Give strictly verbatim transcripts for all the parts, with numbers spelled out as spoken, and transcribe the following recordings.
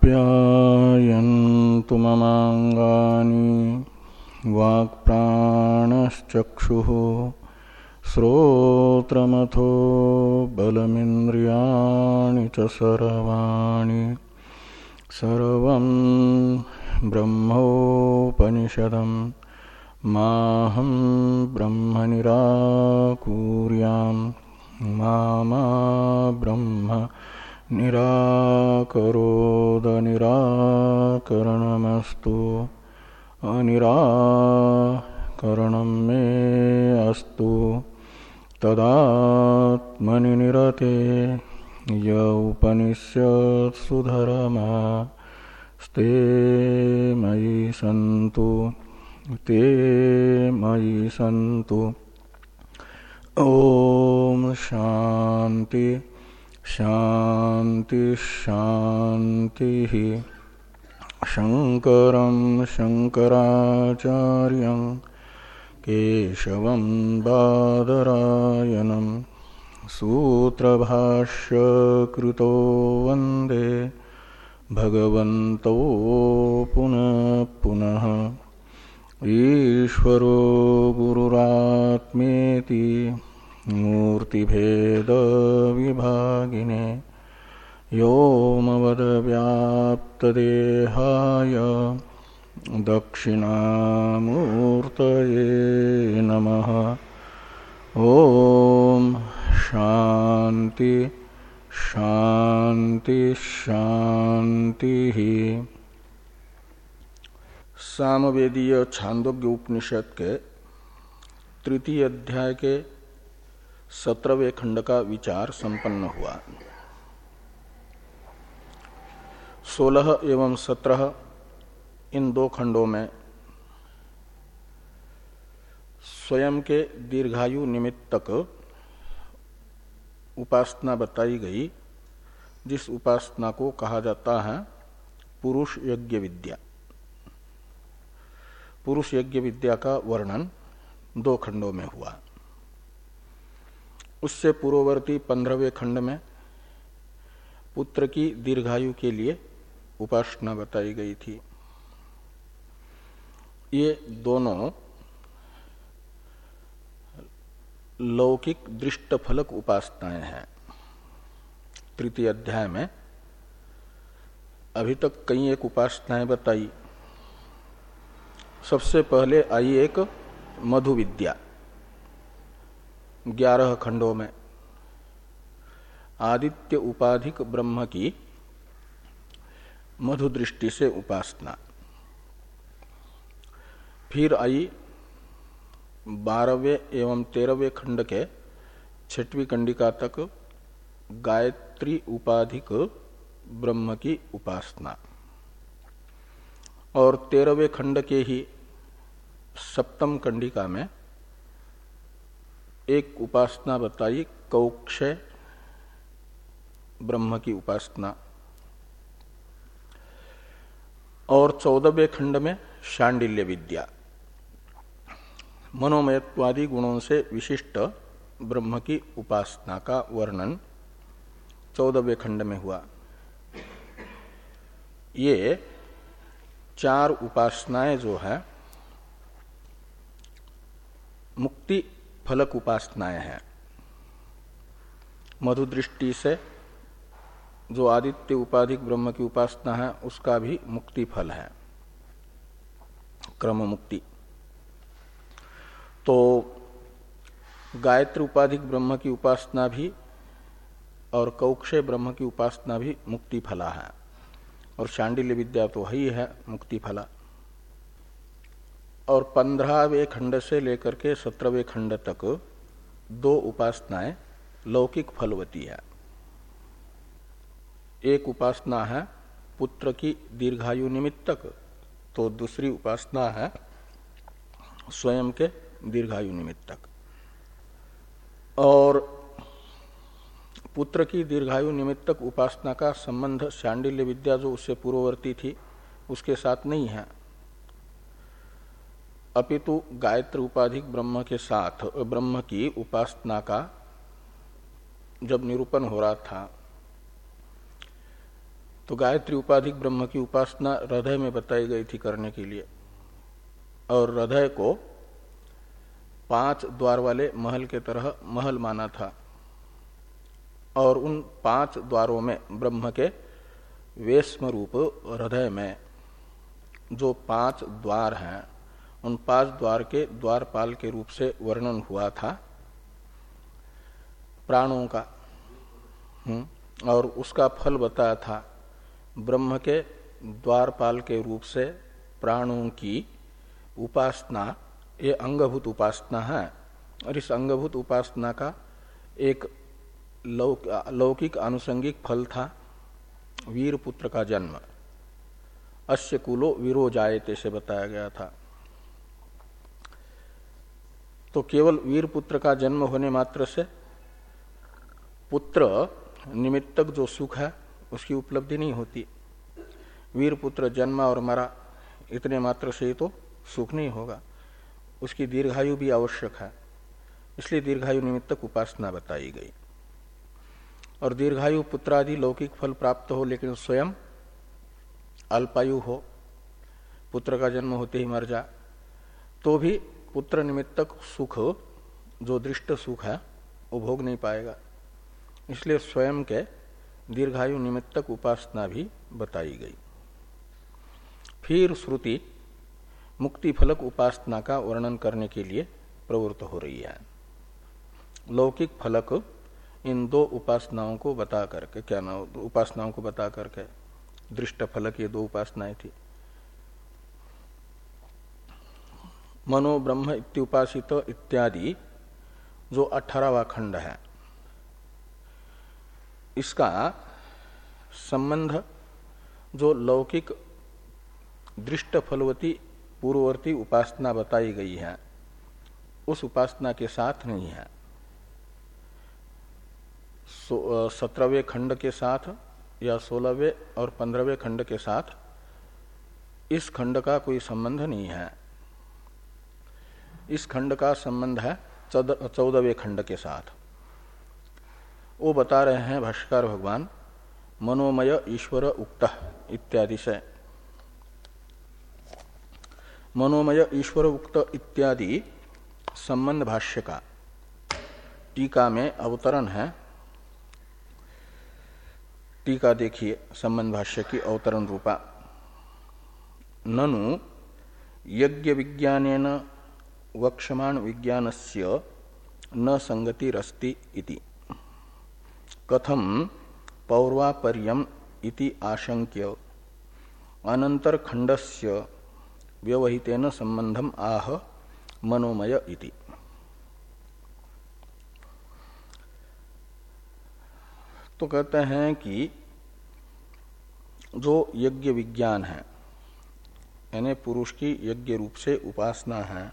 आप्यायन्तु ममाङ्गानि वाक्प्राणश्चक्षुः श्रोत्रमथो बलमिन्द्रियाणि च सर्वाणि सर्वं ब्रह्मोपनिषदं माहं ब्रह्म निराकुर्यां मा मा ब्रह्म निराकरोद निराकरणमस्तु अनिराकरणं मे अस्तु तदात्मनि निरते य उपनिषत्सु धर्मास्ते मयि सन्तु ते मयि सन्तु। ओम शांति शांति शांति। शंकरं शंकराचार्यं केशवं बादरायणं सूत्रभाष्य कृतो वंदे भगवन्तो पुनः पुनः। ईश्वरो गुरुरात्मेति मूर्तिभेद विभागिने व्योमवद्व्याप्तदेहाय दक्षिणामूर्तये नमः। ओम शांति शांति शांति। सामवेदीय छांदोग्य उपनिषद के तृतीय अध्याय के सत्रहवें खंड का विचार संपन्न हुआ। सोलह एवं सत्रह इन दो खंडों में स्वयं के दीर्घायु निमित्तक उपासना बताई गई, जिस उपासना को कहा जाता है पुरुष यज्ञ विद्या। पुरुष यज्ञ विद्या का वर्णन दो खंडों में हुआ। उससे पूर्ववर्ती पंद्रहवें खंड में पुत्र की दीर्घायु के लिए उपासना बताई गई थी। ये दोनों लौकिक दृष्ट फलक उपासनाएं हैं। तृतीय अध्याय में अभी तक कई एक उपासनाएं बताई। सबसे पहले आई एक मधु विद्या, ग्यारह खंडों में आदित्य उपाधिक ब्रह्म की मधु दृष्टि से उपासना। फिर आई बारहवें एवं तेरहवें खंड के छठवीं कंडिका तक गायत्री उपाधिक ब्रह्म की उपासना। और तेरहवें खंड के ही सप्तम कंडिका में एक उपासना बताई कौक्षय ब्रह्म की उपासना। और चौदहवें खंड में शांडिल्य विद्या, मनोमयत्वादि गुणों से विशिष्ट ब्रह्म की उपासना का वर्णन चौदहवें खंड में हुआ। ये चार उपासनाएं जो है मुक्ति फलक उपासनाएं हैं। मधु दृष्टि से जो आदित्य उपाधिक ब्रह्म की उपासना है उसका भी मुक्ति फल है, क्रम मुक्ति। तो गायत्री उपाधिक ब्रह्म की उपासना भी और कौक्षय ब्रह्म की उपासना भी मुक्ति फला है। और शांडिल्य विद्या तो ही है मुक्ति फला। और पंद्रहवें खंड से लेकर के सत्रहवें खंड तक दो उपासनाएं लौकिक फलवती है। एक उपासना है पुत्र की दीर्घायु निमित्तक, तो दूसरी उपासना है स्वयं के दीर्घायु निमित्तक। और पुत्र की दीर्घायु निमित्तक उपासना का संबंध शांडिल्य विद्या जो उससे पूर्ववर्ती थी उसके साथ नहीं है, अपितु गायत्री उपाधिक ब्रह्म के साथ ब्रह्म की उपासना का जब निरूपण हो रहा था तो गायत्री उपाधिक ब्रह्म की उपासना हृदय में बताई गई थी करने के लिए, और हृदय को पांच द्वार वाले महल के तरह महल माना था, और उन पांच द्वारों में ब्रह्म के वेश्म रूप हृदय में जो पांच द्वार हैं, उन पांच द्वार के द्वारपाल के रूप से वर्णन हुआ था प्राणों का, और उसका फल बताया था ब्रह्म के द्वारपाल के रूप से प्राणों की उपासना, ये अंगभूत उपासना है। और इस अंगभूत उपासना का एक लौकिक आनुषंगिक फल था वीर पुत्र का जन्म, अस्य कुलो वीरो जायते से बताया गया था। तो केवल वीर पुत्र का जन्म होने मात्र से पुत्र निमित्तक जो सुख है उसकी उपलब्धि नहीं होती। वीर पुत्र जन्मा और मरा इतने मात्र से तो सुख नहीं होगा, उसकी दीर्घायु भी आवश्यक है, इसलिए दीर्घायु निमित्तक उपासना बताई गई। और दीर्घायु पुत्रादि लौकिक फल प्राप्त हो लेकिन स्वयं अल्पायु हो, पुत्र का जन्म होते ही मर जा, तो भी पुत्र निमित्तक सुख जो दृष्ट सुख है वो भोग नहीं पाएगा, इसलिए स्वयं के दीर्घायु निमित्तक उपासना भी बताई गई। फिर श्रुति मुक्ति फलक उपासना का वर्णन करने के लिए प्रवृत्त हो रही है। लौकिक फलक इन दो उपासनाओं को बता करके, क्या ना उपासनाओं को बता करके, दृष्ट फलक ये दो उपासनाएं थी। मनो ब्रह्म इत्युपासित इत्यादि जो अठारहवां खंड है, इसका संबंध जो लौकिक दृष्ट फलवती पूर्ववर्ती उपासना बताई गई है उस उपासना के साथ नहीं है। सत्रहवें खंड के साथ या सोलहवें और पंद्रहवें खंड के साथ इस खंड का कोई संबंध नहीं है। इस खंड का संबंध है चौदहवें खंड के साथ। वो बता रहे हैं भाष्यकार भगवान मनोमय ईश्वर उक्त इत्यादि से। मनोमय ईश्वर उक्त इत्यादि संबंध भाष्य का टीका में अवतरण है। टीका देखिए, संबंध भाष्य की अवतरण रूपा। ननु यज्ञ विज्ञानेन वक्ष्यमाण विज्ञानस्य न संगतिरस्ति इति कथम पौर्वापर्यम इति आशंक्य अनंतर खंडस्य व्यवहितेन संबंधम आह मनोमय इति। तो कहते हैं कि जो यज्ञ विज्ञान है, यानी पुरुष की यज्ञ रूप से उपासना है,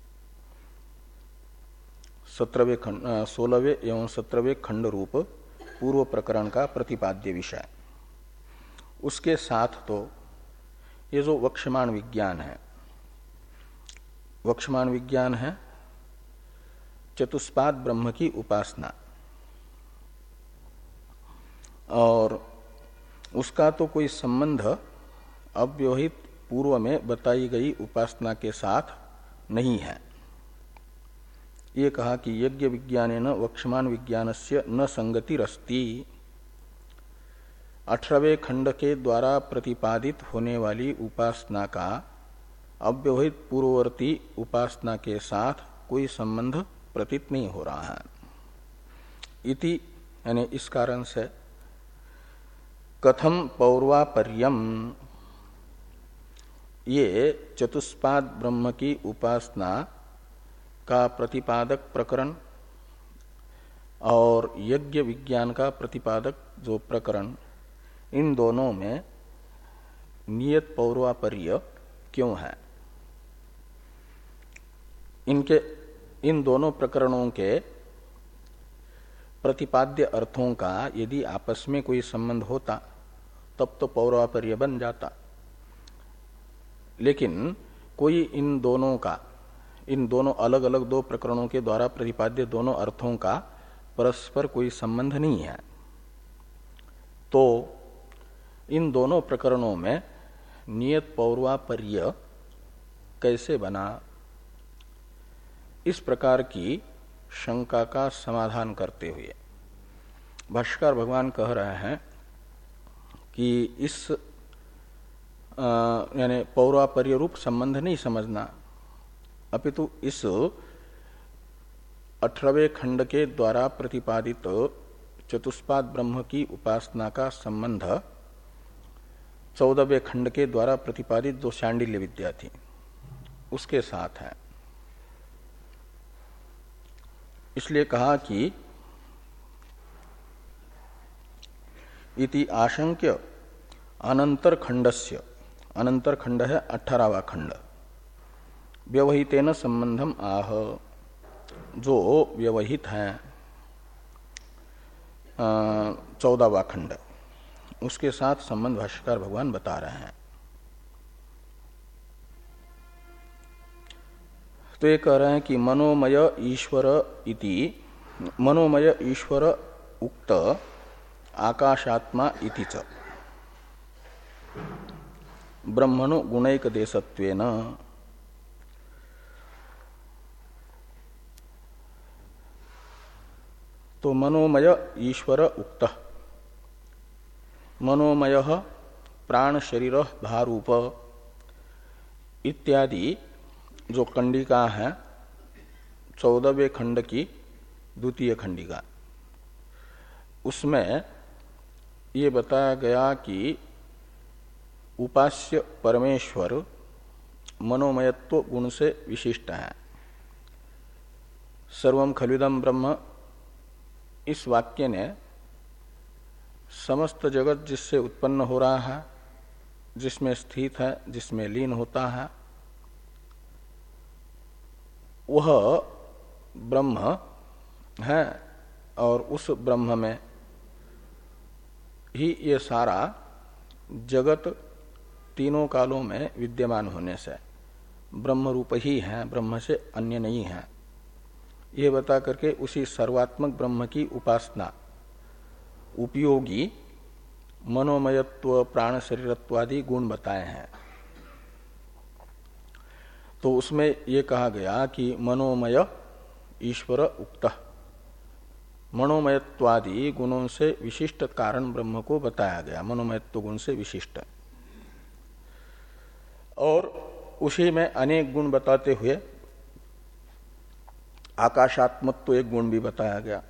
सत्रहवें खंड सोलहवें एवं सत्रहवें खंड रूप पूर्व प्रकरण का प्रतिपाद्य विषय, उसके साथ तो ये जो वक्ष्यमाण विज्ञान है, वक्ष्यमाण विज्ञान है चतुष्पाद ब्रह्म की उपासना, और उसका तो कोई संबंध अव्यवहित पूर्व में बताई गई उपासना के साथ नहीं है। ये कहा कि यज्ञ विज्ञानेन वक्ष्यमाण विज्ञानस्य न संगतिरस्ति। अठारहवें खंड के द्वारा प्रतिपादित होने वाली उपासना का अव्यवहित पूर्ववर्ती उपासना के साथ कोई संबंध प्रतीत नहीं हो रहा है। इति यानी इस कारण से कथम पौर्वापर्यम, ये चतुष्पाद ब्रह्म की उपासना का प्रतिपादक प्रकरण और यज्ञ विज्ञान का प्रतिपादक जो प्रकरण, इन दोनों में नियत पौर्वापर्य क्यों है? इनके इन दोनों प्रकरणों के प्रतिपाद्य अर्थों का यदि आपस में कोई संबंध होता तब तो पौर्वापर्य बन जाता, लेकिन कोई इन दोनों का, इन दोनों अलग अलग दो प्रकरणों के द्वारा प्रतिपाद्य दोनों अर्थों का परस्पर कोई संबंध नहीं है। तो इन दोनों प्रकरणों में नियत पौर्वापर्य कैसे बना, इस प्रकार की शंका का समाधान करते हुए भाष्यकार भगवान कह रहे हैं कि इस यानी पौर्वापर्य रूप संबंध नहीं समझना, अपितु इस अठारहवें खंड के द्वारा प्रतिपादित चतुष्पाद ब्रह्म की उपासना का संबंध चौदहवें खंड के द्वारा प्रतिपादित जो शांडिल्य विद्या थी उसके साथ है। इसलिए कहा कि इति आशंक्य अनंतर खंडस्य, अनंतर खंड है अठारहवां खंड, व्यवहितेन संबंधम आह, जो व्यवहित है चौदहवां खंड, उसके साथ संबंध भाष्यकार भगवान बता रहे हैं। तो ये कह रहे हैं कि मनोमय ईश्वर इति, मनोमय ईश्वर उक्त आकाशात्मा इति च ब्रह्मणो गुणैक देशत्वेन, तो मनोमय ईश्वर उक्त, मनोमय प्राण शरीर भारूप इत्यादि जो खंडिका है चौदहवें खंड की द्वितीय खंडिका, उसमें ये बताया गया कि उपास्य परमेश्वर मनोमयत्व गुण से विशिष्ट है। सर्वम खलुदम ब्रह्म, इस वाक्य ने समस्त जगत जिससे उत्पन्न हो रहा है, जिसमें स्थित है, जिसमें लीन होता है, वह ब्रह्म है और उस ब्रह्म में ही ये सारा जगत तीनों कालों में विद्यमान होने से ब्रह्म रूप ही है, ब्रह्म से अन्य नहीं है। ये बता करके उसी सर्वात्मक ब्रह्म की उपासना उपयोगी मनोमयत्व प्राण शरीरत्वादि गुण बताए हैं। तो उसमें ये कहा गया कि मनोमय ईश्वर उक्त, मनोमयत्वादि गुणों से विशिष्ट कारण ब्रह्म को बताया गया, मनोमयत्व गुण से विशिष्ट, और उसी में अनेक गुण बताते हुए आकाशात्मत्व एक गुण भी बताया गया।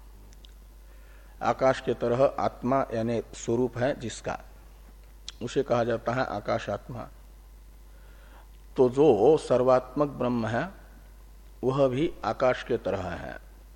आकाश के तरह आत्मा यानी स्वरूप है जिसका, उसे कहा जाता है आकाशात्मा। तो जो सर्वात्मक ब्रह्म है वह भी आकाश के तरह है।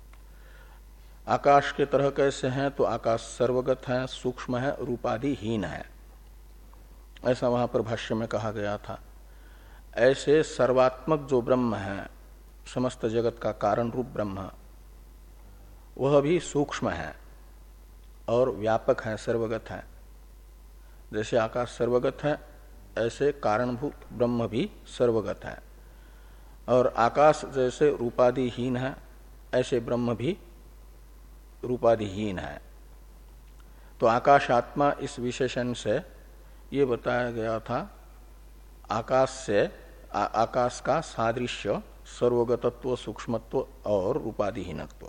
आकाश के तरह कैसे हैं? तो आकाश सर्वगत है, सूक्ष्म है, रूपादिहीन है, ऐसा वहां पर भाष्य में कहा गया था। ऐसे सर्वात्मक जो ब्रह्म है, समस्त जगत का कारण रूप ब्रह्म, वह भी सूक्ष्म है और व्यापक है, सर्वगत है। जैसे आकाश सर्वगत है ऐसे कारणभूत ब्रह्म भी सर्वगत है, और आकाश जैसे रूपादिहीन है ऐसे ब्रह्म भी रूपादिहीन है। तो आकाशात्मा इस विशेषण से ये बताया गया था, आकाश से आ, आकाश का सादृश्य सर्वगतत्व, सूक्ष्मत्व और रूपादिहीनत्व।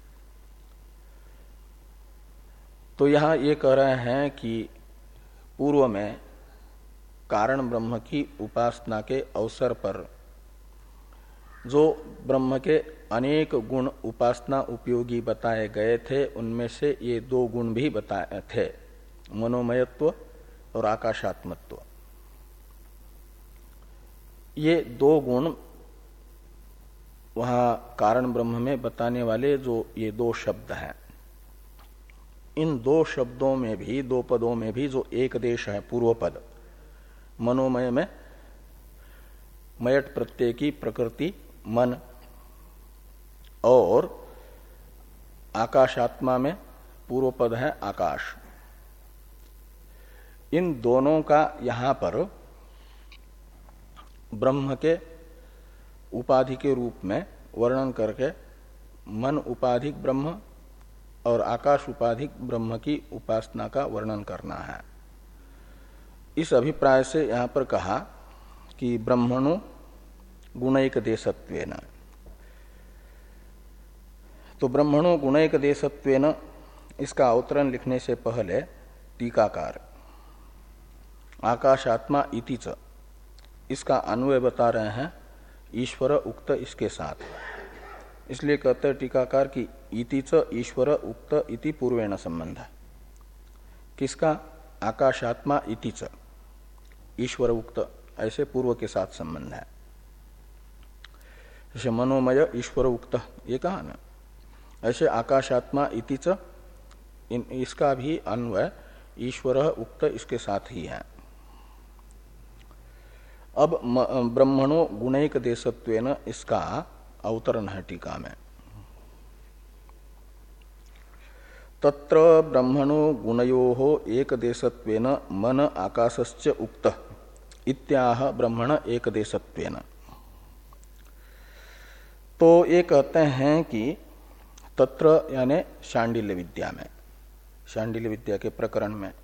तो यहां ये कह रहे हैं कि पूर्व में कारण ब्रह्म की उपासना के अवसर पर जो ब्रह्म के अनेक गुण उपासना उपयोगी बताए गए थे, उनमें से ये दो गुण भी बताए थे, मनोमयत्व और आकाशात्मत्व। ये दो गुण वहां कारण ब्रह्म में बताने वाले जो ये दो शब्द हैं, इन दो शब्दों में भी, दो पदों में भी जो एक देश है, पूर्व पद मनोमय में मयट प्रत्यय की प्रकृति मन, और आकाशात्मा में पूर्व पद है आकाश। इन दोनों का यहां पर ब्रह्म के उपाधि के रूप में वर्णन करके मन उपाधिक ब्रह्म और आकाश उपाधिक ब्रह्म की उपासना का वर्णन करना है। इस अभिप्राय से यहाँ पर कहा कि ब्रह्मणो गुणैक देशत्वेन, तो ब्रह्मणो गुणैक देशत्वेन इसका अवतरण लिखने से पहले टीकाकार आकाशात्मा इति च, इसका अन्वय बता रहे हैं ईश्वर उक्त इसके साथ। इसलिए कहते हैं टीकाकार की इति च ईश्वर उक्त इति पूर्वेण संबंध है। किसका? आकाशात्मा इति च, ईश्वर उक्त, ऐसे पूर्व के साथ संबंध है। जैसे मनोमय ईश्वर उक्त ये कहा ना, ऐसे आकाशात्मा इति च, इन इसका भी अन्वय ईश्वर उक्त इसके साथ ही है। अब ब्रह्मणो गुणैक देशत्वेन इसका अवतरण है टीका में। तत्र ब्रह्मणो गुणयोः एक देशत्वेन मन आकाशस्य उक्त इत्याह ब्रह्मण एक देशत्वेन। तो ये कहते हैं कि तत्र यानी शांडिल्य विद्या में, शांडिल्य विद्या के प्रकरण में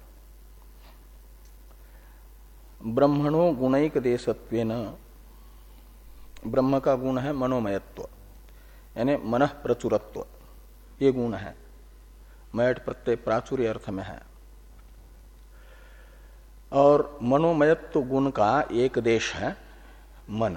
ब्रह्मणो गुणैक देशत्वेन, ब्रह्म का गुण है मनोमयत्व यानी मनः प्रचुरत्व, ये गुण है। मयट प्रत्यय प्राचुर्य अर्थ में है। और मनोमयत्व गुण का एक देश है मन।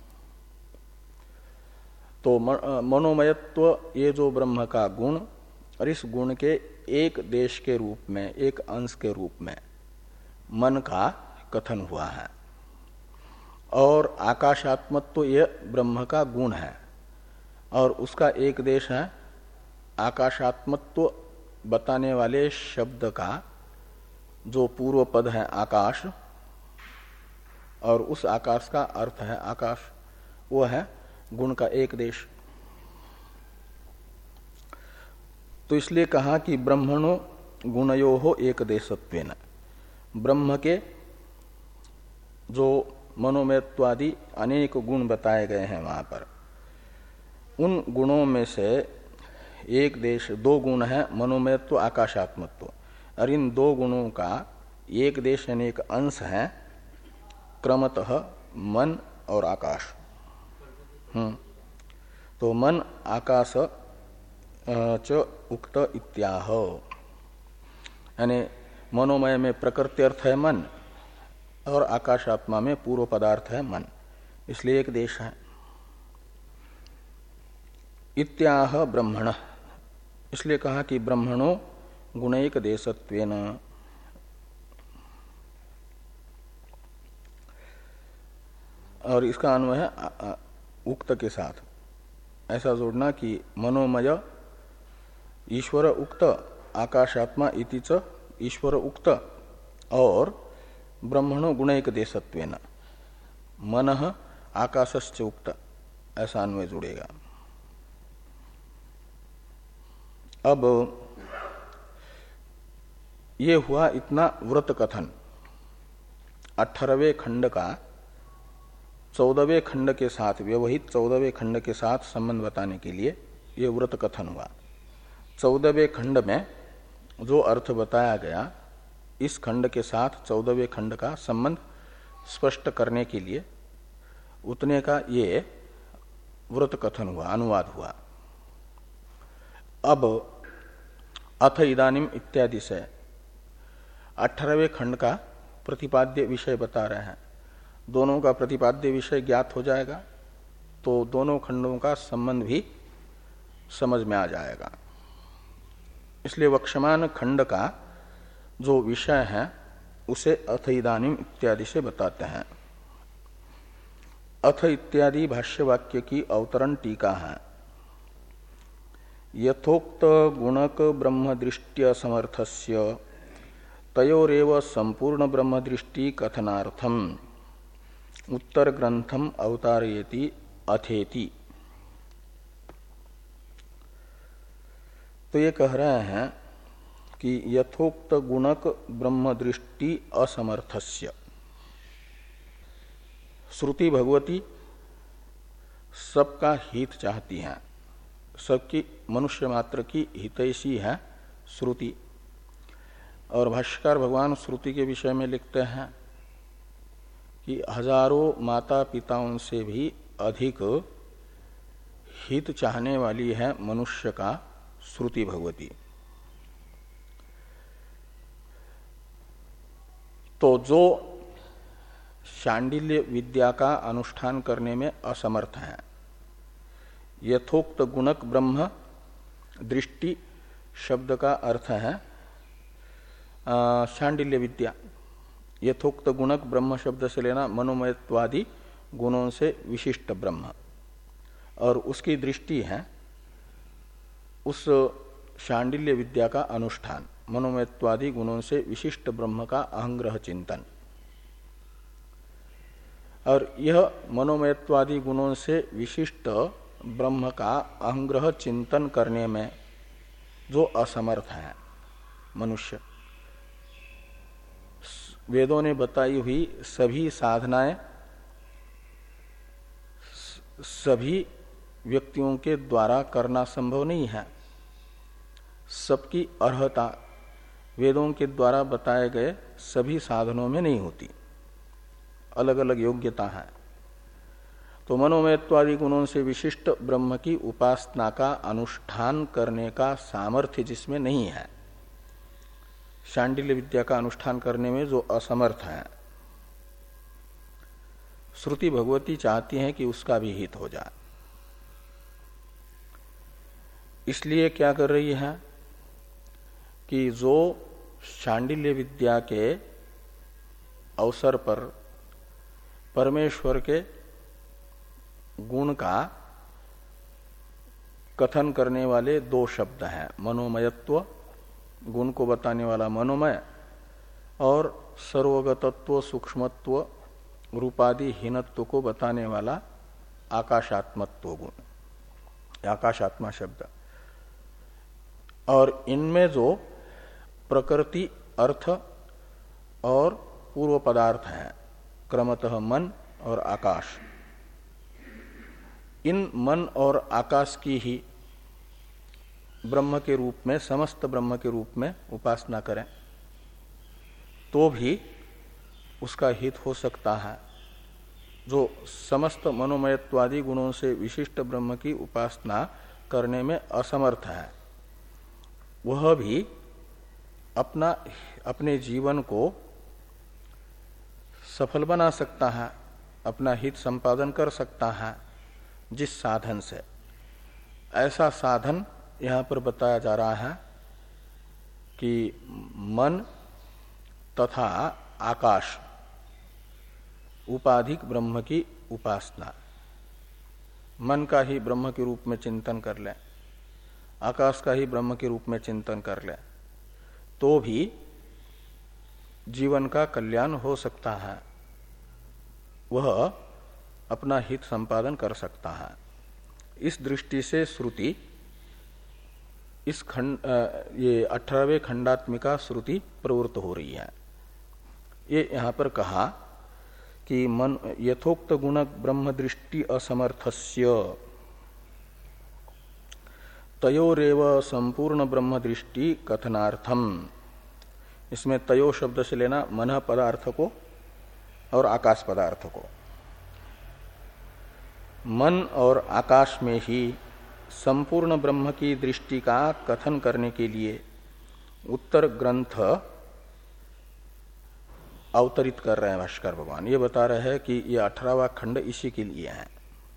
तो मनोमयत्व ये जो ब्रह्म का गुण और इस गुण के एक देश के रूप में, एक अंश के रूप में मन का कथन हुआ है। और आकाशात्मत्व ये ब्रह्म का गुण है और उसका एक देश है। आकाशात्मत्व बताने वाले शब्द का जो पूर्व पद है आकाश, और उस आकाश का अर्थ है आकाश, वो है गुण का एक देश। तो इसलिए कहा कि ब्रह्मणो गुणयोः एक देशत्वेन, ब्रह्म के जो मनोमयत्वादि अनेक गुण बताए गए हैं वहां पर, उन गुणों में से एक देश, दो गुण है मनोमयत्व आकाशात्मत्व, और इन दो गुणों का एक देश यानी एक अंश है क्रमतः मन और आकाश। हम्म तो मन आकाश च उक्त इत्याह, यानी मनोमय में प्रकृति अर्थ है मन और आकाशात्मा में पूर्व पदार्थ है मन, इसलिए एक देश है। इत्याह ब्रह्मण, इसलिए कहा कि ब्रह्मणो गुणैक देशत्वेन। और इसका अन्वय है उक्त के साथ, ऐसा जोड़ना कि मनोमय ईश्वर उक्त आकाशात्मा इति च ईश्वर उक्त और ब्रह्मणो गुणैक देशत्वेन मनः आकाशस्य उक्त, ऐसा अन्वय जुड़ेगा। अब ये हुआ इतना व्रत कथन। अठारहवें खंड का चौदहवें खंड के साथ, व्यवहित चौदहवें खंड के साथ संबंध बताने के लिए ये व्रत कथन हुआ। चौदहवें खंड में जो अर्थ बताया गया, इस खंड के साथ चौदहवें खंड का संबंध स्पष्ट करने के लिए उतने का ये व्रत कथन हुआ, अनुवाद हुआ। अब अथ इदानीम इत्यादि से अठारहवें खंड का प्रतिपाद्य विषय बता रहे हैं। दोनों का प्रतिपाद्य विषय ज्ञात हो जाएगा तो दोनों खंडों का संबंध भी समझ में आ जाएगा। इसलिए वक्षमान खंड का जो विषय है उसे अथ इदानीम इत्यादि से बताते हैं। अथ इत्यादि भाष्य वाक्य की अवतरण टीका है। यथोक्त गुणक ब्रह्म दृष्टि समर्थस्य तयोरेव संपूर्ण ब्रह्म दृष्टि कथनार्थम उत्तर ग्रंथम अवतारयति अथेति। तो ये कह रहे हैं कि यथोक्त गुणक ब्रह्म दृष्टि असमर्थस्य, श्रुति भगवती सबका हित चाहती है, सबकी मनुष्य मात्र की हितैषी है श्रुति। और भाष्यकार भगवान श्रुति के विषय में लिखते हैं कि हजारों माता पिताओं से भी अधिक हित चाहने वाली है मनुष्य का श्रुति भगवती। तो जो शांडिल्य विद्या का अनुष्ठान करने में असमर्थ है, यथोक्त गुणक ब्रह्म दृष्टि शब्द का अर्थ है शांडिल्य विद्या। यथोक्त गुणक ब्रह्म शब्द से लेना मनोमयत्वादि गुणों से विशिष्ट ब्रह्म, और उसकी दृष्टि है उस शांडिल्य विद्या का अनुष्ठान, मनोमयत्वादि गुणों से विशिष्ट ब्रह्म का अहंग्रह चिंतन। और यह मनोमयत्वादि गुणों से विशिष्ट ब्रह्म का अहंग्रह चिंतन करने में जो असमर्थ है मनुष्य, वेदों ने बताई हुई सभी साधनाएं सभी व्यक्तियों के द्वारा करना संभव नहीं है। सबकी अर्हता वेदों के द्वारा बताए गए सभी साधनों में नहीं होती, अलग अलग योग्यता है। तो मनोमयत्वादि गुणों से विशिष्ट ब्रह्म की उपासना का अनुष्ठान करने का सामर्थ्य जिसमें नहीं है, शांडिल्य विद्या का अनुष्ठान करने में जो असमर्थ है, श्रुति भगवती चाहती है कि उसका भी हित हो जाए। इसलिए क्या कर रही है कि जो शांडिल्य विद्या के अवसर पर परमेश्वर के गुण का कथन करने वाले दो शब्द हैं, मनोमयत्व, गुण को बताने वाला मनोमय, और सर्वगतत्व सूक्ष्मत्व रूपादि हीनत्व को बताने वाला आकाशात्मत्व गुण, आकाशात्मा शब्द। और इनमें जो प्रकृति, अर्थ और पूर्व पदार्थ हैं, क्रमतः मन और आकाश, इन मन और आकाश की ही ब्रह्म के रूप में, समस्त ब्रह्म के रूप में उपासना करें तो भी उसका हित हो सकता है। जो समस्त मनोमयत्वादि गुणों से विशिष्ट ब्रह्म की उपासना करने में असमर्थ है, वह भी अपना अपने जीवन को सफल बना सकता है, अपना हित संपादन कर सकता है जिस साधन से। ऐसा साधन यहाँ पर बताया जा रहा है कि मन तथा आकाश उपाधिक ब्रह्म की उपासना, मन का ही ब्रह्म के रूप में चिंतन कर ले, आकाश का ही ब्रह्म के रूप में चिंतन कर ले, तो भी जीवन का कल्याण हो सकता है, वह अपना हित संपादन कर सकता है। इस दृष्टि से श्रुति इस खंड ये अठारहवें खंडात्मिका श्रुति प्रवृत्त हो रही है। ये यहाँ पर कहा कि मन यथोक्त गुण ब्रह्म दृष्टि असमर्थस्य तयोरेव संपूर्ण ब्रह्म दृष्टि कथनार्थम। इसमें तयो शब्द से लेना मन पदार्थ को और आकाश पदार्थ को। मन और आकाश में ही संपूर्ण ब्रह्म की दृष्टि का कथन करने के लिए उत्तर ग्रंथ अवतरित कर रहे हैं भाष्कर भगवान। ये बता रहे हैं कि ये अठारहवां खंड इसी के लिए है।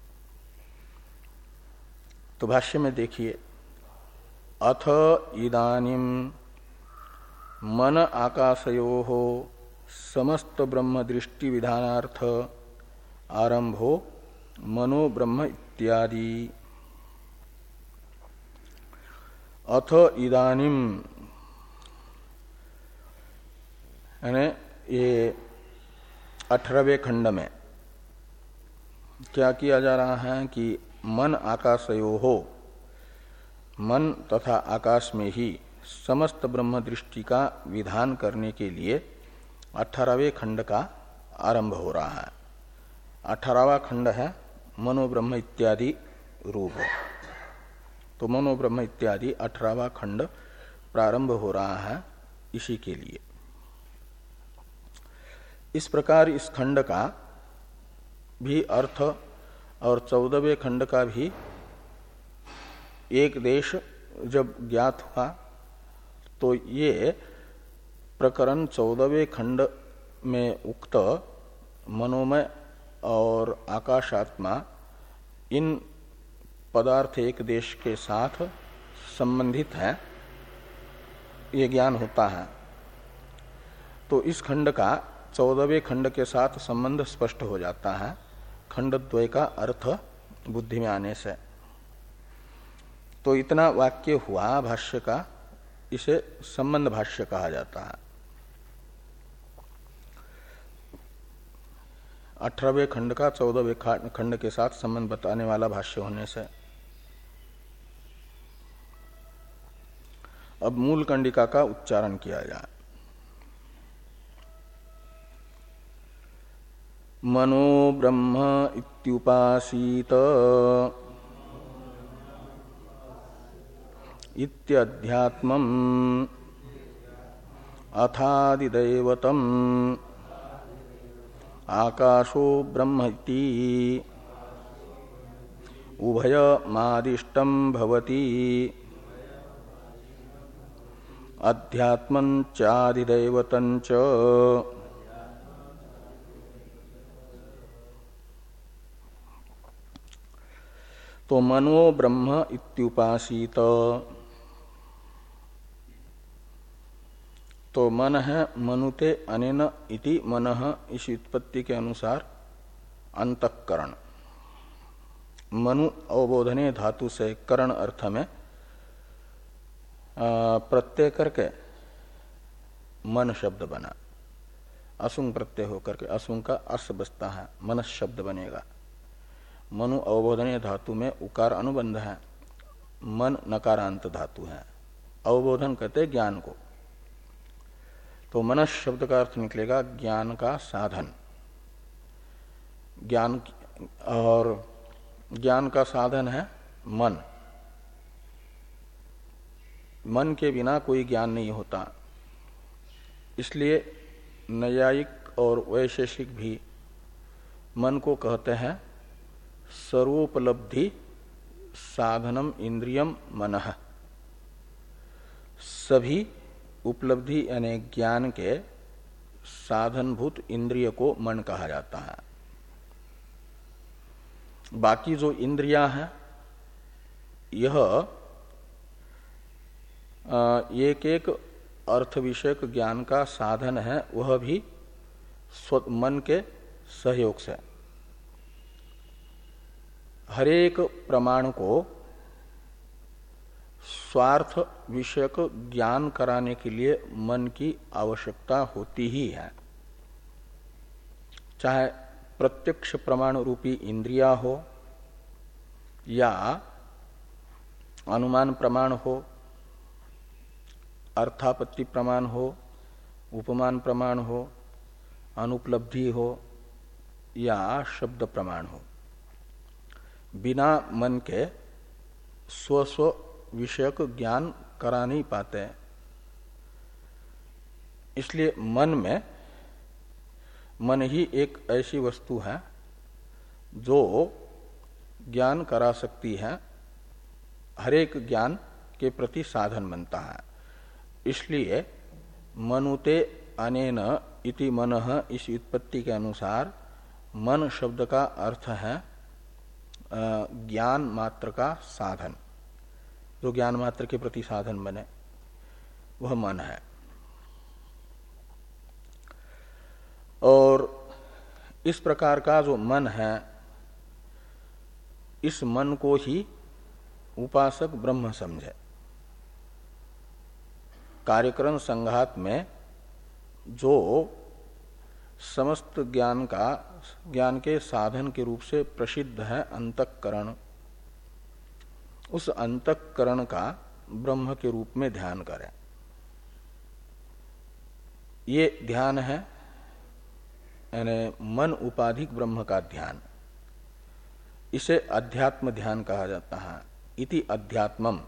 तो भाष्य में देखिए, अथ इदानीम मन आकाशयोः समस्त ब्रह्म दृष्टि विधानार्थ आरंभो मनो ब्रह्म इत्यादि। अथ इदानीम यानी ये अठारहवें खंड में क्या किया जा रहा है कि मन आकाशयोः, मन तथा आकाश में ही समस्त ब्रह्म दृष्टि का विधान करने के लिए अठारहवें खंड का आरंभ हो रहा है। अठारहवां खंड है मनोब्रह्म इत्यादि रूप। तो मनोब्रह्म इत्यादि अठारहवां खंड प्रारंभ हो रहा है इसी के लिए। इस प्रकार इस खंड का भी अर्थ और चौदहवें खंड का भी एक देश जब ज्ञात हुआ तो ये प्रकरण चौदहवें खंड में उक्त मनोमय और आकाशात्मा इन पदार्थ एक देश के साथ संबंधित है, ये ज्ञान होता है। तो इस खंड का चौदहवें खंड के साथ संबंध स्पष्ट हो जाता है खंडद्वय का अर्थ बुद्धि में आने से। तो इतना वाक्य हुआ भाष्य का, इसे संबंध भाष्य कहा जाता है। अठारहवें खंड का चौदहवें खंड के साथ संबंध बताने वाला भाष्य होने से। अब मूल कंडिका का उच्चारण किया जाए। मनो ब्रह्म इत्युपासीत इत्यध्यात्मम् अथादिदैवतम् आकाशो ब्रह्म इति उभयमादिष्टं भवति अध्यात्मं चादिदैवतं च। तो मनो ब्रह्म इत्युपासीत, तो मन है मनुते अनेन इति मनः, इस उत्पत्ति के अनुसार अंतःकरण। मनु अवबोधने धातु से करण अर्थ में प्रत्यय करके मन शब्द बना, असुंग प्रत्यय होकर के असुंग का अस बसता है, मनस शब्द बनेगा। मनु अवबोधने धातु में उकार अनुबंध है, मन नकारांत धातु है। अवबोधन कहते ज्ञान को, तो मनस शब्द का अर्थ निकलेगा ज्ञान का साधन। ज्ञान और ज्ञान का साधन है मन। मन के बिना कोई ज्ञान नहीं होता। इसलिए नैयायिक और वैशेषिक भी मन को कहते हैं सर्वोपलब्धि साधनम इंद्रियम मनः। सभी उपलब्धि यानी ज्ञान के साधनभूत इंद्रिय को मन कहा जाता है। बाकी जो इंद्रियां हैं यह एक एक अर्थ विषयक ज्ञान का साधन है, वह भी मन के सहयोग से। हरेक प्रमाण को स्वार्थ विषयक ज्ञान कराने के लिए मन की आवश्यकता होती ही है। चाहे प्रत्यक्ष प्रमाण रूपी इंद्रिया हो या अनुमान प्रमाण हो, अर्थापत्ति प्रमाण हो, उपमान प्रमाण हो, अनुपलब्धि हो या शब्द प्रमाण हो, बिना मन के स्व स्व विषयक ज्ञान करा नहीं पाते। इसलिए मन में मन ही एक ऐसी वस्तु है जो ज्ञान करा सकती है, हरेक ज्ञान के प्रति साधन बनता है। इसलिए मनुते अनेन इति मनः, इस उत्पत्ति के अनुसार मन शब्द का अर्थ है ज्ञान मात्र का साधन। जो ज्ञान मात्र के प्रति साधन बने वह मन है। और इस प्रकार का जो मन है, इस मन को ही उपासक ब्रह्म समझे। कार्यकरण संघात में जो समस्त ज्ञान का ज्ञान के साधन के रूप से प्रसिद्ध है अंतःकरण, उस अंतःकरण का ब्रह्म के रूप में ध्यान करें। ये ध्यान है यानी मन उपाधिक ब्रह्म का ध्यान। इसे अध्यात्म ध्यान कहा जाता है। इति अध्यात्मम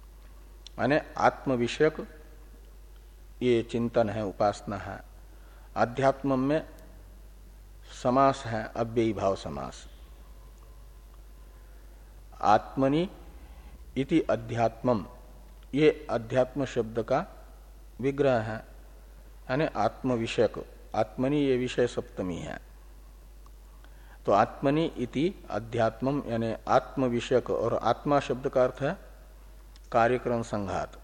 यानी आत्म विषयक ये चिंतन है, उपासना है। अध्यात्म में समास है अव्ययी भाव समास। आत्मनि इति अध्यात्मम, ये अध्यात्म शब्द का विग्रह है, यानी आत्म विषयक। आत्मनि ये विषय सप्तमी है, तो आत्मनि इति अध्यात्मम यानी आत्म विषयक। और आत्मा शब्द का अर्थ है कार्यकरण संघात,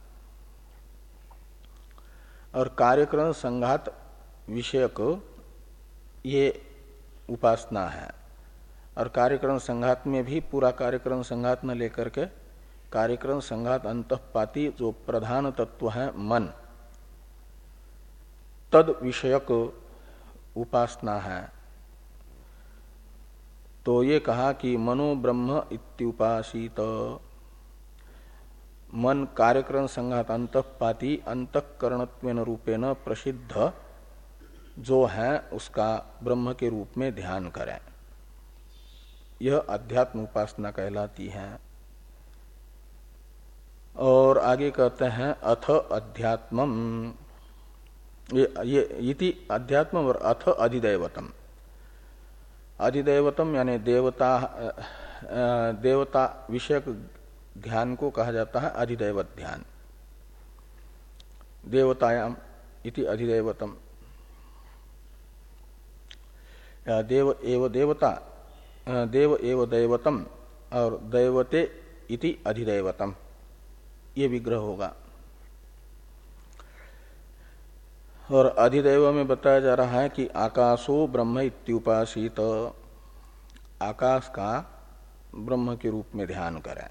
और कार्यकरण संघात विषयक ये उपासना है। और कार्यकरण संघात में भी पूरा कार्यकरण संघात न लेकर के कार्यकरण संघात अंतःपाती जो प्रधान तत्व है मन, तद विषयक उपासना है। तो ये कहा कि मनो ब्रह्म इत्युपासित, मन कार्यकरण संघात अंतःपाती अंतःकरणत्वेन रूपेण प्रसिद्ध जो है उसका ब्रह्म के रूप में ध्यान करें, यह अध्यात्म उपासना कहलाती है। और आगे कहते हैं अथ अध्यात्मम, ये ये इति अध्यात्म और अथ अधिदैवतम। अधिदैवतम यानी देवता देवता विषयक ध्यान को कहा जाता है अधिदैवत ध्यान। देवतायाम इति अधिदैवतम, देव एव देवता, देव एव दैवतम और दैवते इति अधिदैवतम, ये विग्रह होगा। और अधिदैव में बताया जा रहा है कि आकाशो ब्रह्म इत्युपासित, आकाश का ब्रह्म के रूप में ध्यान करें।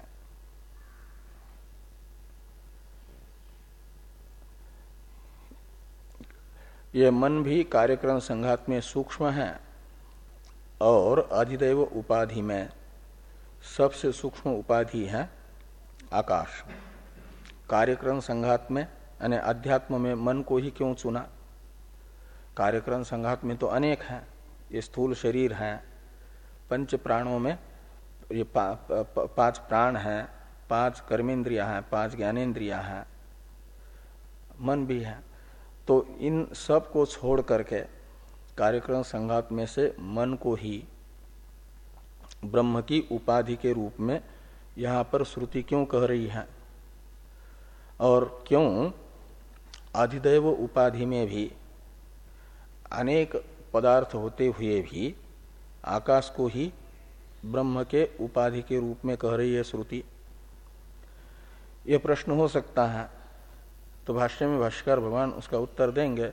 ये मन भी कार्यक्रम संघात में सूक्ष्म है और अधिदैव उपाधि में सबसे सूक्ष्म उपाधि है आकाश। कार्यक्रम संघात में यानी अध्यात्म में मन को ही क्यों चुना? कार्यक्रम संघात में तो अनेक हैं, ये स्थूल शरीर हैं, पंच प्राणों में ये पा, पा, पा, पांच प्राण हैं, पांच कर्मेंद्रिया हैं, पांच ज्ञानेन्द्रिया हैं, मन भी है। तो इन सब को छोड़ करके कार्यक्रम संघात में से मन को ही ब्रह्म की उपाधि के रूप में यहाँ पर श्रुति क्यों कह रही है? और क्यों अधिदैव उपाधि में भी अनेक पदार्थ होते हुए भी आकाश को ही ब्रह्म के उपाधि के रूप में कह रही है श्रुति? ये प्रश्न हो सकता है। तो भाष्य में भाष्यकार भगवान उसका उत्तर देंगे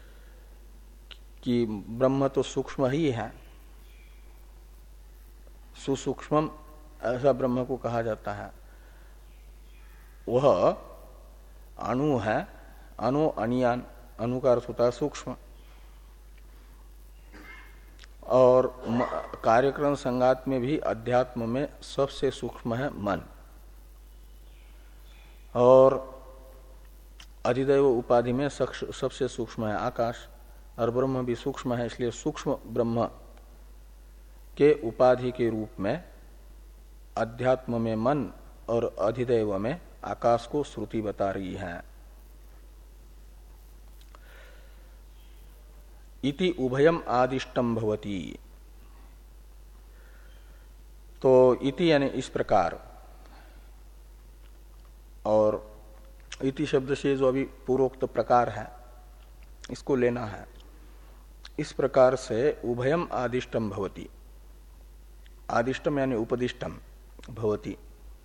कि ब्रह्म तो सूक्ष्म ही है, सुसूक्ष्मम ऐसा ब्रह्म को कहा जाता है। वह अणु है, अणु अणियान, अणु का अर्थ होता है सूक्ष्म। और कार्यक्रम संघात में भी अध्यात्म में सबसे सूक्ष्म है मन, और अधिदैव उपाधि में सबसे सूक्ष्म है आकाश, और ब्रह्म भी सूक्ष्म है। इसलिए सूक्ष्म ब्रह्म के उपाधि के रूप में अध्यात्म में मन और अधिदैव में आकाश को श्रुति बता रही है। इति उभयम आदिष्टम भवति, तो इति यानी इस प्रकार, और इति शब्द से जो अभी पूर्वोक्त प्रकार है इसको लेना है। इस प्रकार से उभयम आदिष्टम भवति, आदिष्टम यानी उपदिष्टम भवति।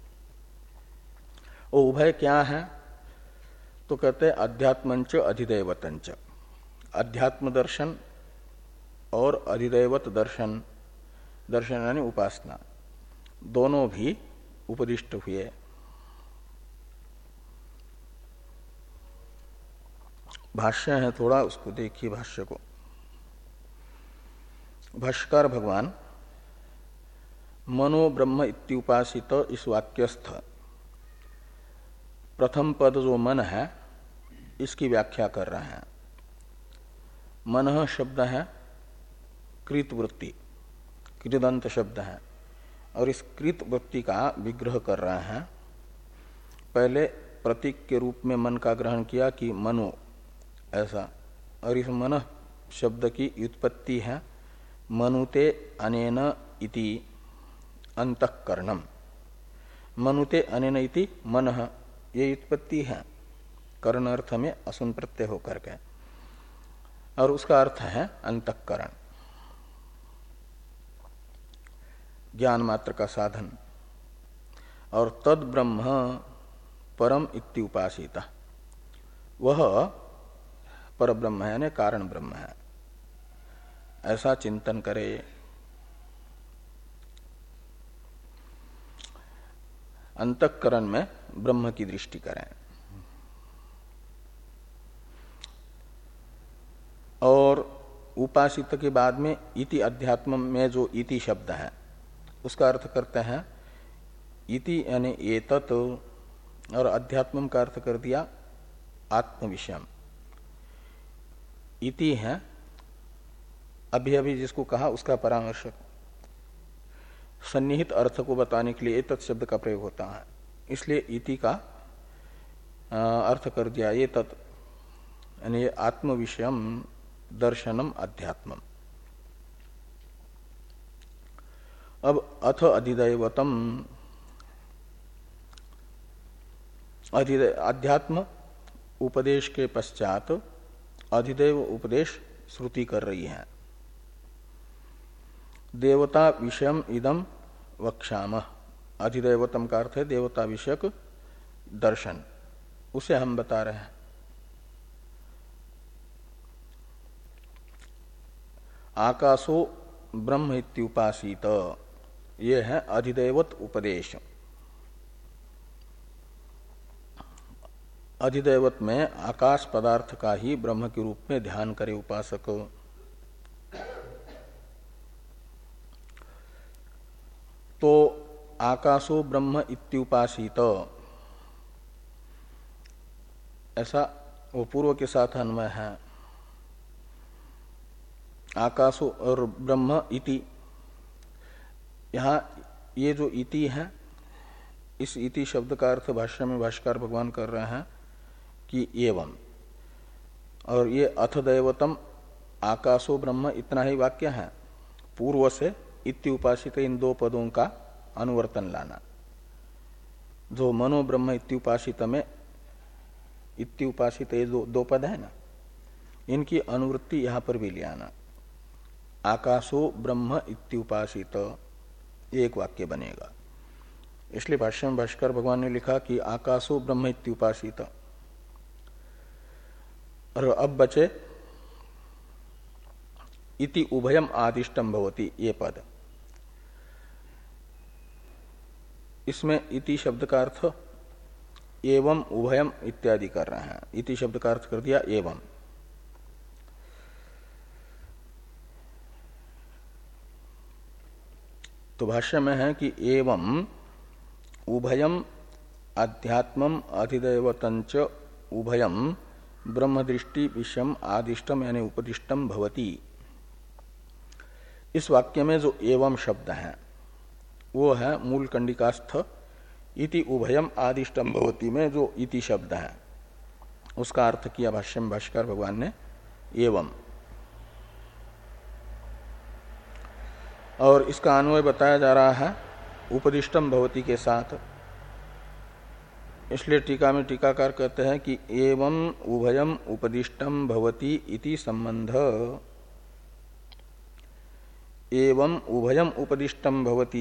वो उभय क्या है? तो कहते अध्यात्मंच अधिदैवतंच, अध्यात्म दर्शन और अधिदैवत दर्शन, दर्शन यानी उपासना, दोनों भी उपदिष्ट हुए। भाष्य है थोड़ा, उसको देखिए भाष्य को। भाष्यकार भगवान मनो ब्रह्म इत्युपासित इस वाक्यस्थ प्रथम पद जो मन है इसकी व्याख्या कर रहे हैं। मन शब्द है कृत वृत्ति, कृदंत शब्द है, और इस कृत वृत्ति का विग्रह कर रहे हैं। पहले प्रतीक के रूप में मन का ग्रहण किया कि मनो ऐसा, और इस मन शब्द की व्युत्पत्ति है मनुते अनेन इति अंतःकरणम। मनुते अनेन इति मनः, ये व्युत्पत्ति है कर्ण अर्थ में असुन प्रत्यय होकर के, और उसका अर्थ है अंतःकरण, ज्ञान मात्र का साधन। और तद ब्रह्म परम इत्युपासिता, वह पर ब्रह्म है यानी कारण ब्रह्म है, ऐसा चिंतन करे। अंतःकरण में ब्रह्म की दृष्टि करें। और उपासित के बाद में इति अध्यात्म में जो इति शब्द है उसका अर्थ करते हैं इति यानी एतत्, और अध्यात्म का अर्थ कर दिया आत्म विषयम। इति है अभी अभी जिसको कहा उसका परामर्शक, सन्निहित अर्थ को बताने के लिए एतत् शब्द का प्रयोग होता है, इसलिए इति का अर्थ कर दिया एतत्, यानी आत्म विषयम दर्शनम अध्यात्मम। अब अथ अधिदैवतम, अध्यात्म उपदेश के पश्चात अधिदैव उपदेश श्रुति कर रही है। देवता विषयम इदम वक्ष्यामः, अधिदैवतम का अर्थ है देवता विषयक दर्शन, उसे हम बता रहे हैं। आकाशो ब्रह्म इत्युपासित, ये है अधिदैवत उपदेश। अधिदैवत में आकाश पदार्थ का ही ब्रह्म के रूप में ध्यान करे उपासक। तो आकाशो ब्रह्म इत्युपासित, ऐसा वो पूर्व के साथ अन्वय है। आकाशो और ब्रह्म इति, यहाँ ये जो इति है, इस इति शब्द का अर्थ भाष्य में भाष्यकार भगवान कर रहे हैं कि एवं, और ये अथ दैवतम आकाशो ब्रह्म इतना ही वाक्य है। पूर्व से इति उपासित इन दो पदों का अनुवर्तन लाना। जो मनो ब्रह्म इत्युपासित में इत्युपासित ये दो, दो पद है ना, इनकी अनुवृत्ति यहां पर भी ले आना। आकाशो ब्रह्म इत्युपासित एक वाक्य बनेगा। इसलिए भाष्य में भाष्कर भगवान ने लिखा कि आकाशो ब्रह्म इत्युपासित, और अब बचे इति उभयम आदिष्टम भवति ये पद। इसमें इति शब्द का अर्थ एवं उभयम इत्यादि कर रहे हैं। इति शब्द का अर्थ कर दिया एवं। तो भाष्य में है कि एवं उभयम अध्यात्मम अधिदैवतंच उभयम ब्रह्म दृष्टि विषयम आदिष्टम यानी उपदिष्टम भवति। इस वाक्य में जो एवं शब्द है वो है मूल कंडिकास्थ इति उभयम आदिष्टम भवति में जो इति शब्द है उसका अर्थ किया भाष्य में भाष्यकार भगवान ने एवं। और इसका अन्वय बताया जा रहा है उपदिष्टम भवति के साथ। इसलिए टीका में टीकाकार कहते हैं कि एवं उभयम उपदिष्टम भवति इति संबंध, एवं उभयम उपदिष्टम भवति,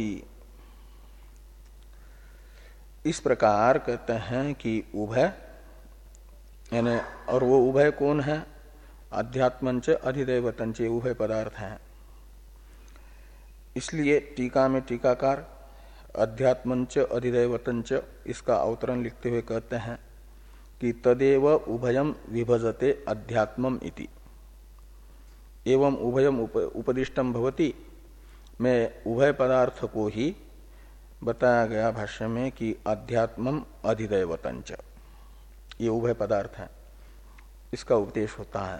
इस प्रकार कहते हैं कि उभय यानी, और वो उभय कौन है? अध्यात्मंच अधिदैवतंच, उभय पदार्थ हैं। इसलिए टीका में टीकाकार अध्यात्मंच अधिदैवतंच इसका अवतरण लिखते हुए कहते हैं कि तदेव उभयम विभजते अध्यात्मम इति। एवं उभयम उप, उपदिष्टम भवति में उभय पदार्थ को ही बताया गया भाष्य में कि अध्यात्मम अधिदैवतंच, ये उभय पदार्थ है, इसका उपदेश होता है।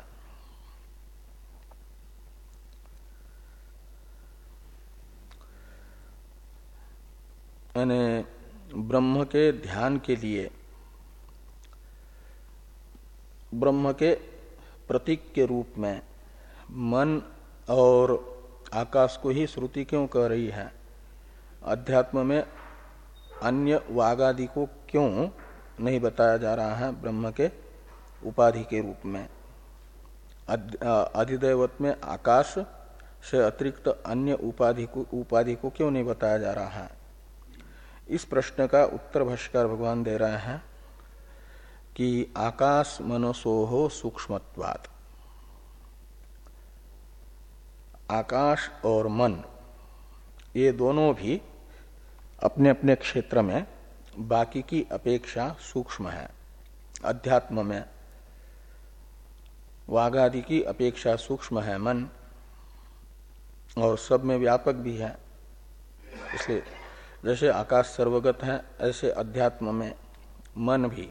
यानी ब्रह्म के ध्यान के लिए ब्रह्म के प्रतीक के रूप में मन और आकाश को ही श्रुति क्यों कह रही है, अध्यात्म में अन्य वागादि को क्यों नहीं बताया जा रहा है ब्रह्म के उपाधि के रूप में, अधिदैवत में आकाश से अतिरिक्त अन्य उपाधि को उपाधि को क्यों नहीं बताया जा रहा है। इस प्रश्न का उत्तर भाष्यकार भगवान दे रहे हैं कि आकाश मनसोहो सूक्ष्मत्वात्, आकाश और मन ये दोनों भी अपने अपने क्षेत्र में बाकी की अपेक्षा सूक्ष्म है। अध्यात्म में वागादि की अपेक्षा सूक्ष्म है मन, और सब में व्यापक भी है। इसलिए जैसे आकाश सर्वगत है, ऐसे अध्यात्म में मन भी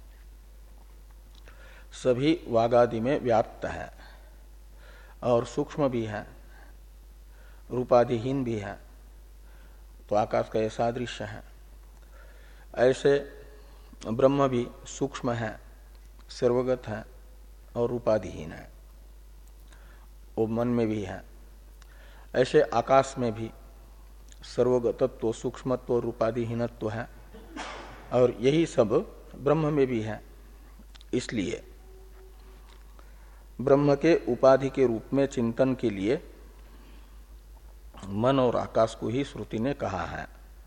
सभी वागादि में व्याप्त है और सूक्ष्म भी है, रूपादिहीन भी है। तो आकाश का ऐसा दृश्य है। ऐसे ब्रह्म भी सूक्ष्म है, सर्वगत है और रूपादिहीन है, वो मन में भी है। ऐसे आकाश में भी सर्वगतत्व, सूक्ष्मत्व, रूपादिहीनत्व है, और यही सब ब्रह्म में भी है। इसलिए ब्रह्म के उपाधि के रूप में चिंतन के लिए मन और आकाश को ही श्रुति ने कहा है।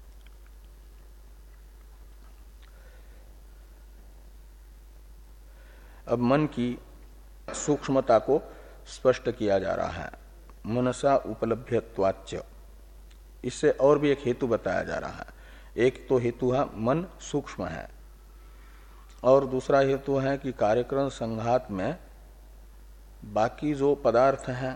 अब मन की सूक्ष्मता को स्पष्ट किया जा रहा है, मनसा उपलभ्यत्वाच्च। इससे और भी एक हेतु बताया जा रहा है। एक तो हेतु है मन सूक्ष्म है, और दूसरा हेतु है कि कार्यक्रम संघात में बाकी जो पदार्थ हैं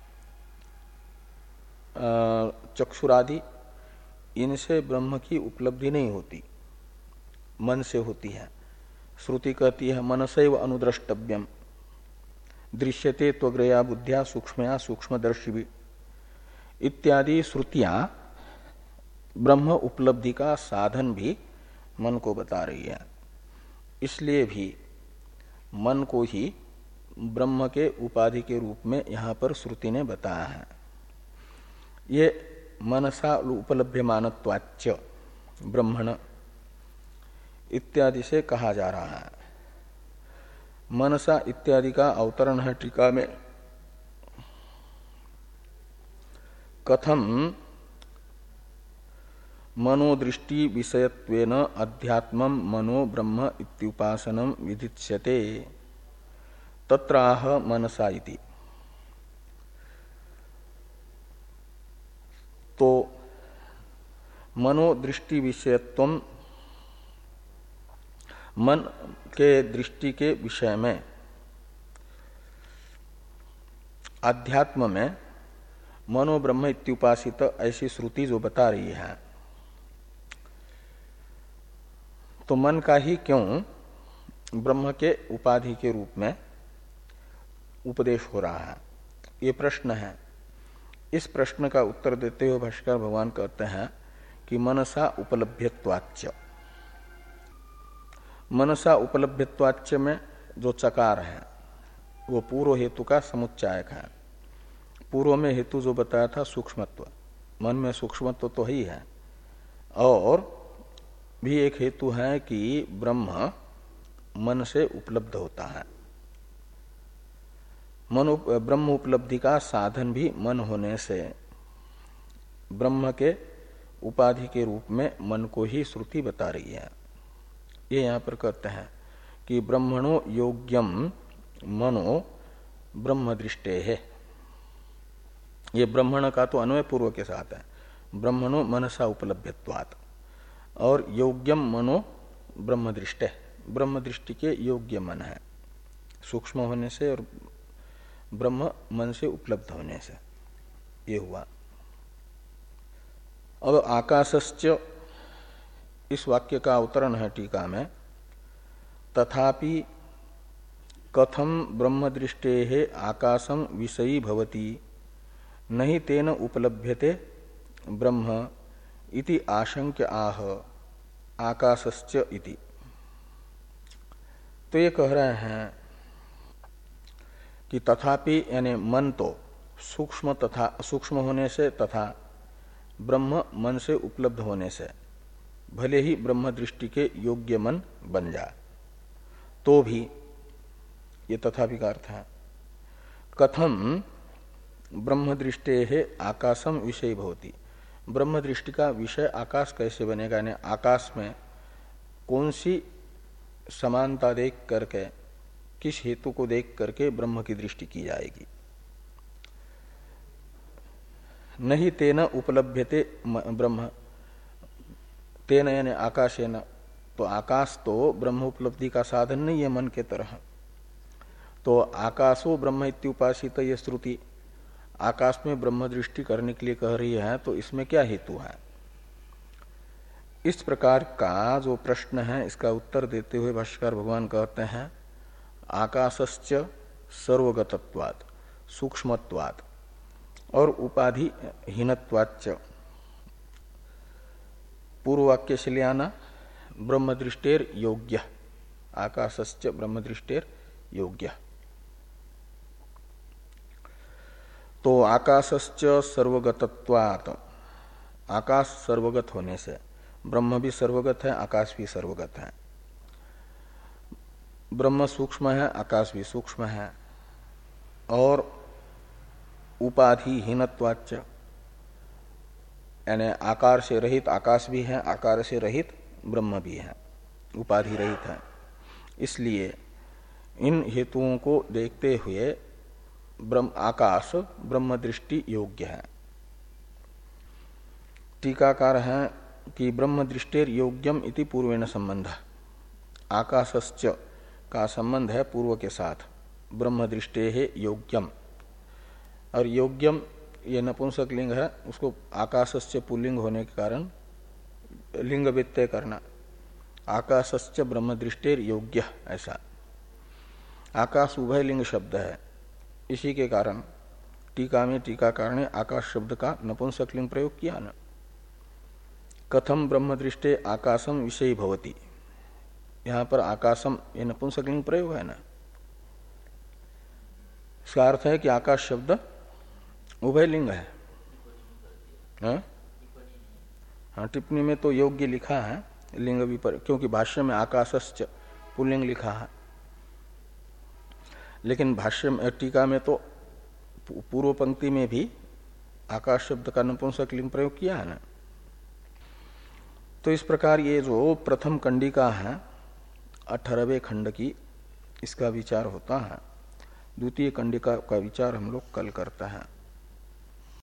चक्षुरादि, इनसे ब्रह्म की उपलब्धि नहीं होती, मन से होती है। श्रुति कहती है मनसैव अनुद्रष्टव्यम दृश्यते त्वग्रया बुद्धिया सूक्ष्मया सूक्ष्मदर्शी भी इत्यादि श्रुतियां ब्रह्म उपलब्धि का साधन भी मन को बता रही है। इसलिए भी मन को ही ब्रह्म के उपाधि के रूप में यहां पर श्रुति ने बताया है। ये मनसा उपलभ्यमानत्वाच्च ब्रह्मण इत्यादि से कहा जा रहा है। मनसा इत्यादि का अवतरण है टीका में, कथम मनोदृष्टि विषयत्वेन अध्यात्मं मनो ब्रह्म इत्युपासनं विधिच्यते तत्राह मनसा इति। तो मनोदृष्टि विषयत्वम, मन के दृष्टि के विषय में अध्यात्म में मनो ब्रह्म इत्युपासित ऐसी श्रुति जो बता रही है, तो मन का ही क्यों ब्रह्म के उपाधि के रूप में उपदेश हो रहा है, ये प्रश्न है। इस प्रश्न का उत्तर देते हुए भाष्यकार भगवान कहते हैं कि मनसा उपलभ्यत्वाच्च, मनसा उपलभ्यत्वाच्च में जो चकार है वो पूर्व हेतु का समुच्चायक है। पूर्व में हेतु जो बताया था सूक्ष्मत्व, मन में सूक्ष्मत्व तो ही है, और भी एक हेतु है कि ब्रह्म मन से उपलब्ध होता है। मन ब्रह्म उपलब्धि का साधन भी मन होने से ब्रह्म के उपाधि के रूप में मन को ही श्रुति बता रही है। ये यहाँ पर कहते हैं कि ब्रह्मणो योग्यम मनो ब्रह्म दृष्टे है। ये ब्रह्मण का तो अन्वय पूर्व के साथ है, ब्रह्मणो मनसा उपलभ्यत्वात्, और योग्यम मनो ब्रह्म दृष्टे, ब्रह्म दृष्टि के योग्य मन है, सूक्ष्म होने से और ब्रह्म मन से उपलब्ध होने से, ये हुआ। अब आकाशश्च, इस वाक्य का अवतरण है टीका में, तथापि कथम ब्रह्म दृष्टे आकाशम विषयी भवति नहीं तेन उपलभ्यते ब्रह्म इति आशंक्य आह आकाशश्च इति। तो ये कह रहे हैं कि तथापि यानी मन तो सूक्ष्म तथा सूक्ष्म होने से तथा ब्रह्म मन से उपलब्ध होने से भले ही ब्रह्म दृष्टि के योग्य मन बन जाए तो भी, ये तथापि का अर्थ है, कथम ब्रह्म दृष्टे है आकाशम विषय भवति, ब्रह्म दृष्टि का विषय आकाश कैसे बनेगा, यानी आकाश में कौन सी समानता देख करके, किस हेतु को देख करके ब्रह्म की दृष्टि की जाएगी। नहीं तेन उपलभ्यते ब्रह्म, तेन यानी आकाशेन, तो आकाश तो ब्रह्म उपलब्धि का साधन नहीं है मन के तरह। तो आकाशो ब्रह्म इत्युपासित ये श्रुति आकाश में ब्रह्म दृष्टि करने के लिए कह रही है, तो इसमें क्या हेतु है। इस प्रकार का जो प्रश्न है इसका उत्तर देते हुए भाष्यकार भगवान कहते हैं आकाशश्च सर्वगतत्वात् सूक्ष्मत्वात् और उपाधि हीनत्वाच्च, पूर्व वाक्य से ले आना ब्रह्म दृष्टेर योग्य, आकाशश्च ब्रह्म दृष्टेर योग्य। तो आकाशश्च सर्वगतत्वात्, आकाश सर्वगत होने से ब्रह्म भी सर्वगत है, आकाश भी सर्वगत है। ब्रह्म सूक्ष्म है, आकाश भी सूक्ष्म है। और उपाधि हीनत्वाच्च, यानी आकार से रहित आकाश भी है, आकार से रहित ब्रह्म भी है, उपाधि रहित है। इसलिए इन हेतुओं को देखते हुए ब्रह्म आकाश ब्रह्म दृष्टि योग्य है। टीकाकार है कि ब्रह्म दृष्टेर योग्यम इति पूर्वेण संबंध, आकाशश्च का संबंध है पूर्व के साथ, ब्रह्म दृष्टे है योग्यम। और योग्यम ये नपुंसक लिंग है, उसको आकाशश्च पुल्लिंग होने के कारण लिंग व्यत्यय करना, आकाशश्च ब्रह्म दृष्टेर योग्य, ऐसा। आकाश उभय लिंग शब्द है, इसी के कारण टीका में टीकाकार ने आकाश शब्द का नपुंसक लिंग प्रयोग किया न। कथम ब्रह्म दृष्टे आकाशम विषयी भवति, यहां पर आकाशम ये नपुंसक लिंग प्रयोग है ना। इसका अर्थ है कि आकाश शब्द उभय लिंग है। हाँ, हाँ टिप्पणी में तो योग्य लिखा है लिंग भी पर, क्योंकि भाष्य में आकाशश्च पुल्लिंग लिखा है, लेकिन भाष्य में टीका में तो पूर्व पंक्ति में भी आकाश शब्द का नपुंसक लिंग प्रयोग किया है ना। तो इस प्रकार ये जो प्रथम कंडिका है अठारहवें खंड की, इसका विचार होता है। द्वितीय कंडिका का विचार हम लोग कल करते हैं।